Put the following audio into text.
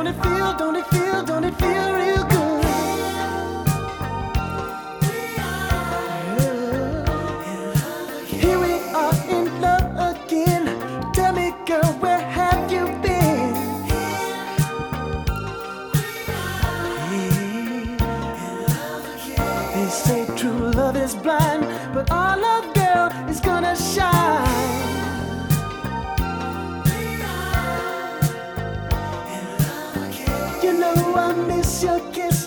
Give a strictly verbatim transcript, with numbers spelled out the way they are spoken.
Don't it feel, don't it feel, don't it feel real good? Here we are in love again. Tell me, girl, where have you been? They say true love is blind, but our love, girl, is gonna shine. You know I miss your kiss